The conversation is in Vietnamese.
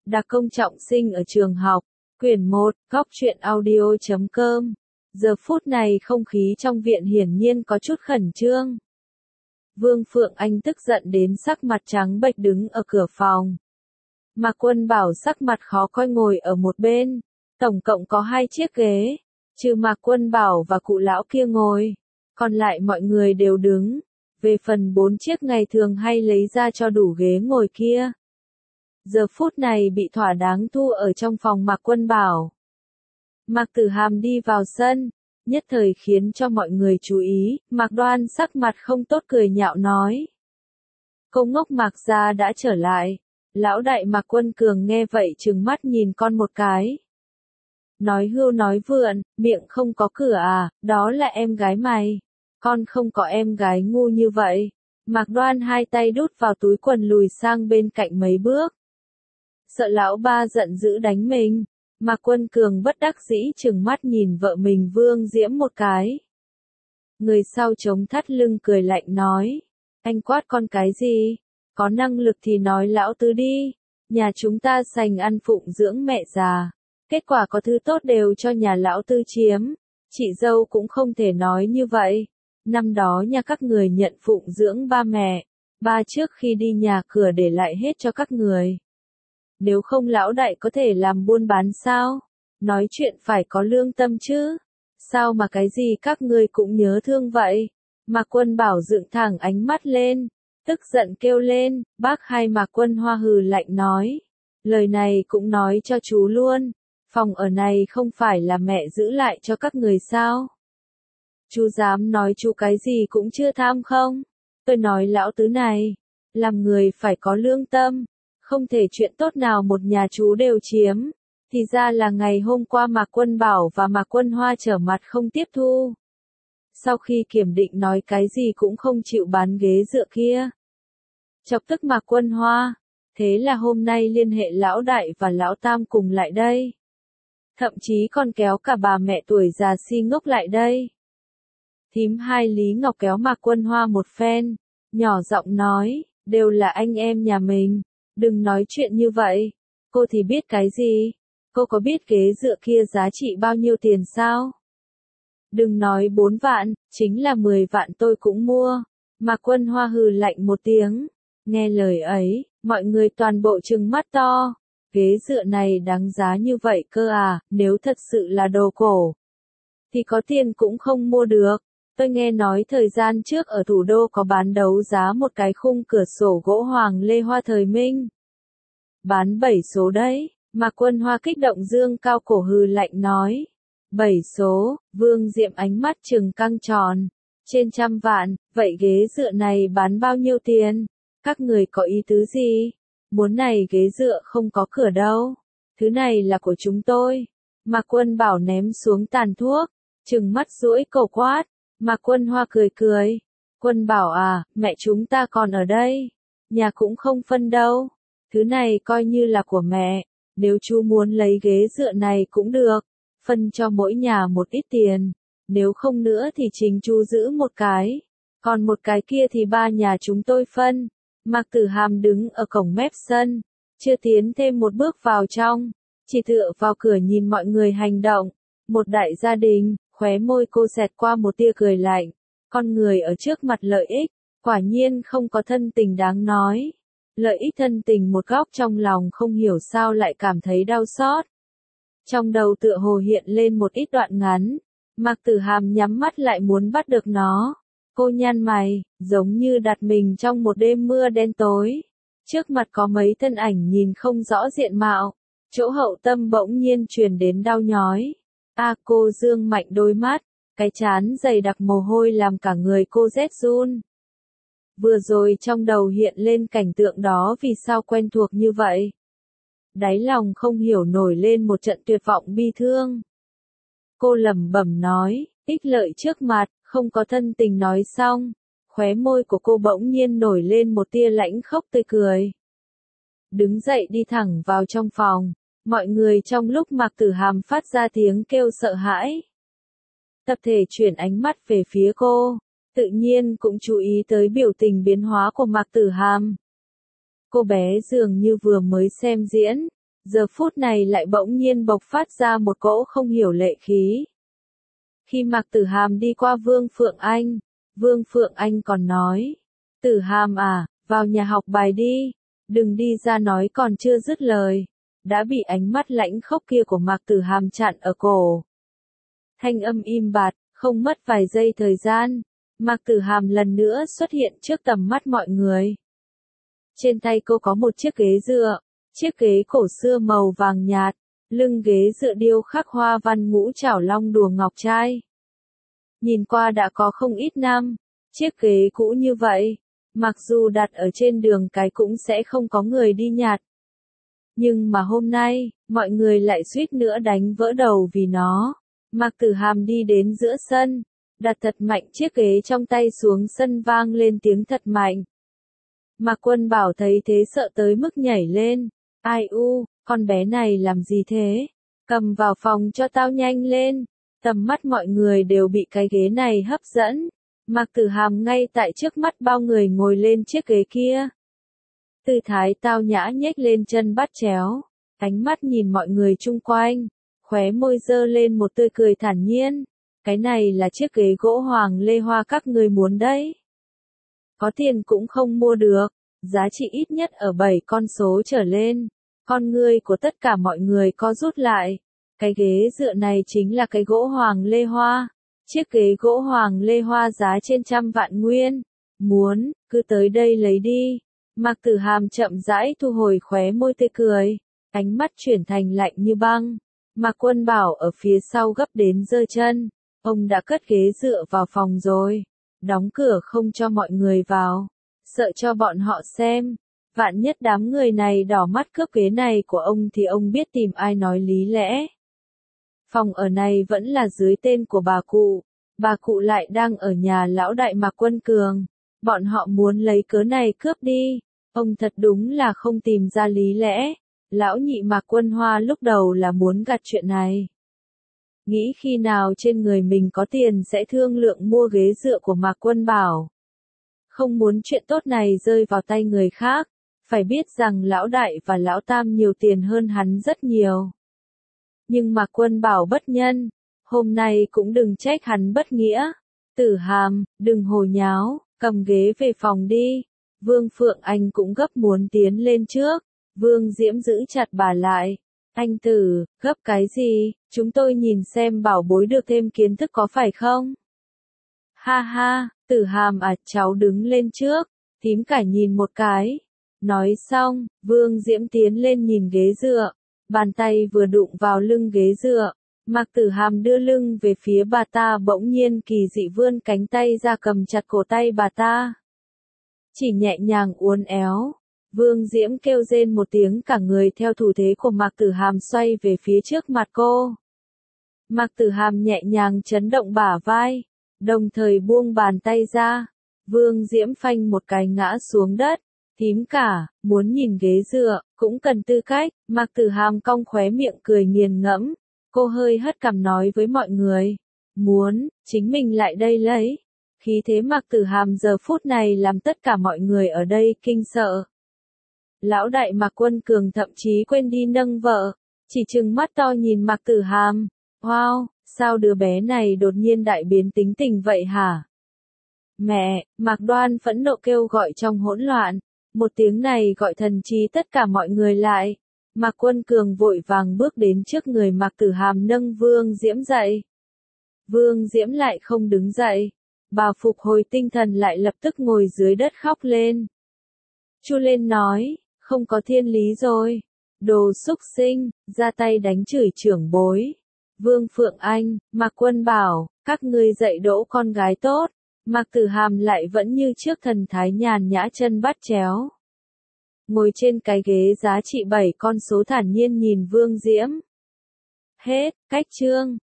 Đặc công trọng sinh ở trường học, quyển 1, góc truyện audio.com. Giờ phút này không khí trong viện hiển nhiên có chút khẩn trương. Vương Phượng Anh tức giận đến sắc mặt trắng bệch đứng ở cửa phòng. Mạc Quân Bảo sắc mặt khó coi ngồi ở một bên. Tổng cộng có 2 chiếc ghế, trừ Mạc Quân Bảo và cụ lão kia ngồi, còn lại mọi người đều đứng. Về phần 4 chiếc ngày thường hay lấy ra cho đủ ghế ngồi kia, giờ phút này bị thỏa đáng thu ở trong phòng Mạc Quân Bảo. Mạc Tử Hàm đi vào sân, nhất thời khiến cho mọi người chú ý. Mạc Đoan sắc mặt không tốt cười nhạo nói: "Cô ngốc Mạc gia đã trở lại." Lão đại Mạc Quân Cường nghe vậy trừng mắt nhìn con một cái. Nói hưu nói vượn, miệng không có cửa à, đó là em gái mày. Con không có em gái ngu như vậy. Mạc Đoan 2 tay đút vào túi quần lùi sang bên cạnh mấy bước. Sợ lão ba giận dữ đánh mình. Mạc Quân Cường bất đắc dĩ trừng mắt nhìn vợ mình Vương Diễm một cái. Người sau chống thắt lưng cười lạnh nói: "Anh quát con cái gì? Có năng lực thì nói lão tứ đi. Nhà chúng ta sành ăn phụng dưỡng mẹ già. Kết quả có thứ tốt đều cho nhà lão tư chiếm. Chị dâu cũng không thể nói như vậy. Năm đó nhà các người nhận phụng dưỡng ba mẹ. Ba trước khi đi nhà cửa để lại hết cho các người. Nếu không lão đại có thể làm buôn bán sao? Nói chuyện phải có lương tâm chứ. Sao mà cái gì các ngươi cũng nhớ thương vậy?" Mạc Quân Bảo dựng thẳng ánh mắt lên, tức giận kêu lên: "Bác hai!" Mạc Quân Hoa hừ lạnh nói: "Lời này cũng nói cho chú luôn. Phòng ở này không phải là mẹ giữ lại cho các người sao? Chú dám nói chú cái gì cũng chưa tham không? Tôi nói lão tứ này, làm người phải có lương tâm, không thể chuyện tốt nào một nhà chú đều chiếm." Thì ra là ngày hôm qua Mạc Quân Bảo và Mạc Quân Hoa trở mặt không tiếp thu. Sau khi kiểm định nói cái gì cũng không chịu bán ghế dựa kia. Chọc tức Mạc Quân Hoa, thế là hôm nay liên hệ lão đại và lão tam cùng lại đây. Thậm chí còn kéo cả bà mẹ tuổi già si ngốc lại đây. Thím hai Lý Ngọc kéo Mạc Quân Hoa một phen, nhỏ giọng nói: "Đều là anh em nhà mình, đừng nói chuyện như vậy. Cô thì biết cái gì? Cô có biết ghế dựa kia giá trị bao nhiêu tiền sao? Đừng nói 4 vạn, chính là 10 vạn tôi cũng mua." Mạc Quân Hoa hừ lạnh một tiếng. Nghe lời ấy, mọi người toàn bộ trừng mắt to. Ghế dựa này đáng giá như vậy cơ à? Nếu thật sự là đồ cổ thì có tiền cũng không mua được. Tôi nghe nói thời gian trước ở thủ đô có bán đấu giá một cái khung cửa sổ gỗ hoàng lê hoa thời Minh. Bán 7 số đấy. Mạc Quân Hoa kích động dương cao cổ hừ lạnh nói: 7 số, Vương Diệm ánh mắt trừng căng tròn. Trên 100 vạn, vậy ghế dựa này bán bao nhiêu tiền? Các người có ý tứ gì? Muốn này ghế dựa không có cửa đâu. Thứ này là của chúng tôi. Mạc Quân Bảo ném xuống tàn thuốc, trừng mắt giũi cổ quát. Mạc Quân Hoa cười cười. Quân Bảo à, mẹ chúng ta còn ở đây. Nhà cũng không phân đâu. Thứ này coi như là của mẹ. Nếu chú muốn lấy ghế dựa này cũng được. Phân cho mỗi nhà một ít tiền. Nếu không nữa thì chính chú giữ một cái. Còn một cái kia thì 3 nhà chúng tôi phân. Mạc Tử Hàm đứng ở cổng mép sân. Chưa tiến thêm một bước vào trong. Chỉ tựa vào cửa nhìn mọi người hành động. Một đại gia đình, khóe môi cô xẹt qua một tia cười lạnh. Con người ở trước mặt lợi ích, quả nhiên không có thân tình đáng nói. Lợi ích thân tình một góc trong lòng không hiểu sao lại cảm thấy đau xót. Trong đầu tựa hồ hiện lên một ít đoạn ngắn. Mạc Tử Hàm nhắm mắt lại muốn bắt được nó. Cô nhăn mày, giống như đặt mình trong một đêm mưa đen tối. Trước mặt có mấy thân ảnh nhìn không rõ diện mạo. Chỗ hậu tâm bỗng nhiên truyền đến đau nhói. Cô dương mạnh đôi mắt, cái trán dày đặc mồ hôi làm cả người cô rét run. Vừa rồi trong đầu hiện lên cảnh tượng đó vì sao quen thuộc như vậy. Đáy lòng không hiểu nổi lên một trận tuyệt vọng bi thương. Cô lẩm bẩm nói, ích lợi trước mặt, không có thân tình nói xong. Khóe môi của cô bỗng nhiên nổi lên một tia lãnh khốc tươi cười. Đứng dậy đi thẳng vào trong phòng. Mọi người trong lúc Mạc Tử Hàm phát ra tiếng kêu sợ hãi. Tập thể chuyển ánh mắt về phía cô, tự nhiên cũng chú ý tới biểu tình biến hóa của Mạc Tử Hàm. Cô bé dường như vừa mới xem diễn, giờ phút này lại bỗng nhiên bộc phát ra một cỗ không hiểu lệ khí. Khi Mạc Tử Hàm đi qua Vương Phượng Anh còn nói, Tử Hàm à, vào nhà học bài đi, đừng đi ra nói còn chưa dứt lời, đã bị ánh mắt lãnh khốc kia của Mạc Tử Hàm chặn ở cổ. Thanh âm im bặt, không mất vài giây thời gian, Mạc Tử Hàm lần nữa xuất hiện trước tầm mắt mọi người. Trên tay cô có một chiếc ghế dựa, chiếc ghế cổ xưa màu vàng nhạt, lưng ghế dựa điêu khắc hoa văn ngũ trảo long đùa ngọc trai. Nhìn qua đã có không ít năm, chiếc ghế cũ như vậy, mặc dù đặt ở trên đường cái cũng sẽ không có người đi nhặt. Nhưng mà hôm nay, mọi người lại suýt nữa đánh vỡ đầu vì nó. Mạc Tử Hàm đi đến giữa sân, đặt thật mạnh chiếc ghế trong tay xuống sân vang lên tiếng thật mạnh. Mạc Quân Bảo thấy thế sợ tới mức nhảy lên. Ai u, con bé này làm gì thế? Cầm vào phòng cho tao nhanh lên. Tầm mắt mọi người đều bị cái ghế này hấp dẫn. Mạc Tử Hàm ngay tại trước mắt bao người ngồi lên chiếc ghế kia. Tư thái tao nhã nhếch lên chân bắt chéo, ánh mắt nhìn mọi người chung quanh, khóe môi dơ lên một tươi cười thản nhiên. Cái này là chiếc ghế gỗ hoàng lê hoa các người muốn đấy. Có tiền cũng không mua được, giá trị ít nhất ở 7 con số trở lên. Con ngươi của tất cả mọi người co rút lại. Cái ghế dựa này chính là cái gỗ hoàng lê hoa. Chiếc ghế gỗ hoàng lê hoa giá trên 100 vạn nguyên. Muốn, cứ tới đây lấy đi. Mạc Tử Hàm chậm rãi thu hồi khóe môi tươi cười. Ánh mắt chuyển thành lạnh như băng. Mạc Quân Bảo ở phía sau gấp đến giơ chân. Ông đã cất ghế dựa vào phòng rồi. Đóng cửa không cho mọi người vào. Sợ cho bọn họ xem. Vạn nhất đám người này đỏ mắt cướp ghế này của ông thì ông biết tìm ai nói lý lẽ. Phòng ở này vẫn là dưới tên của bà cụ. Bà cụ lại đang ở nhà lão đại Mạc Quân Cường. Bọn họ muốn lấy cớ này cướp đi. Ông thật đúng là không tìm ra lý lẽ. Lão nhị Mạc Quân Hoa lúc đầu là muốn gạt chuyện này. Nghĩ khi nào trên người mình có tiền sẽ thương lượng mua ghế dựa của Mạc Quân Bảo. Không muốn chuyện tốt này rơi vào tay người khác. Phải biết rằng lão đại và lão tam nhiều tiền hơn hắn rất nhiều. Nhưng Mạc Quân Bảo bất nhân. Hôm nay cũng đừng trách hắn bất nghĩa. Tử Hàm, đừng hồ nháo, cầm ghế về phòng đi. Vương Phượng Anh cũng gấp muốn tiến lên trước. Vương Diễm giữ chặt bà lại. Anh Tử, gấp cái gì, chúng tôi nhìn xem bảo bối được thêm kiến thức có phải không? Ha ha, Tử Hàm à, cháu đứng lên trước. Thím cả nhìn một cái. Nói xong, Vương Diễm tiến lên nhìn ghế dựa. Bàn tay vừa đụng vào lưng ghế dựa. Mạc Tử Hàm đưa lưng về phía bà ta, bỗng nhiên kỳ dị vươn cánh tay ra cầm chặt cổ tay bà ta. Chỉ nhẹ nhàng uốn éo. Vương Diễm kêu rên một tiếng, cả người theo thủ thế của Mạc Tử Hàm xoay về phía trước mặt cô. Mạc Tử Hàm nhẹ nhàng chấn động bả vai, đồng thời buông bàn tay ra. Vương Diễm phanh một cái ngã xuống đất. Thím cả, muốn nhìn ghế dựa, cũng cần tư cách. Mạc Tử Hàm cong khóe miệng cười nghiền ngẫm. Cô hơi hất cằm nói với mọi người. Muốn, chính mình lại đây lấy. Khí thế Mạc Tử Hàm giờ phút này làm tất cả mọi người ở đây kinh sợ. Lão đại Mạc Quân Cường thậm chí quên đi nâng vợ. Chỉ trừng mắt to nhìn Mạc Tử Hàm. Wow, sao đứa bé này đột nhiên đại biến tính tình vậy hả? Mẹ, Mạc Đoan phẫn nộ kêu gọi trong hỗn loạn. Một tiếng này gọi thần trí tất cả mọi người lại. Mạc Quân Cường vội vàng bước đến trước người Mạc Tử Hàm nâng Vương Diễm dậy. Vương Diễm lại không đứng dậy. Bà phục hồi tinh thần lại lập tức ngồi dưới đất khóc lên. Chu lên nói, không có thiên lý rồi. Đồ xúc sinh, ra tay đánh chửi trưởng bối. Vương Phượng Anh, Mạc Quân Bảo, các ngươi dạy dỗ con gái tốt. Mạc Tử Hàm lại vẫn như trước thần thái nhàn nhã chân bắt chéo. Ngồi trên cái ghế giá trị 7 con số thản nhiên nhìn Vương Diễm. Hết, cách chương.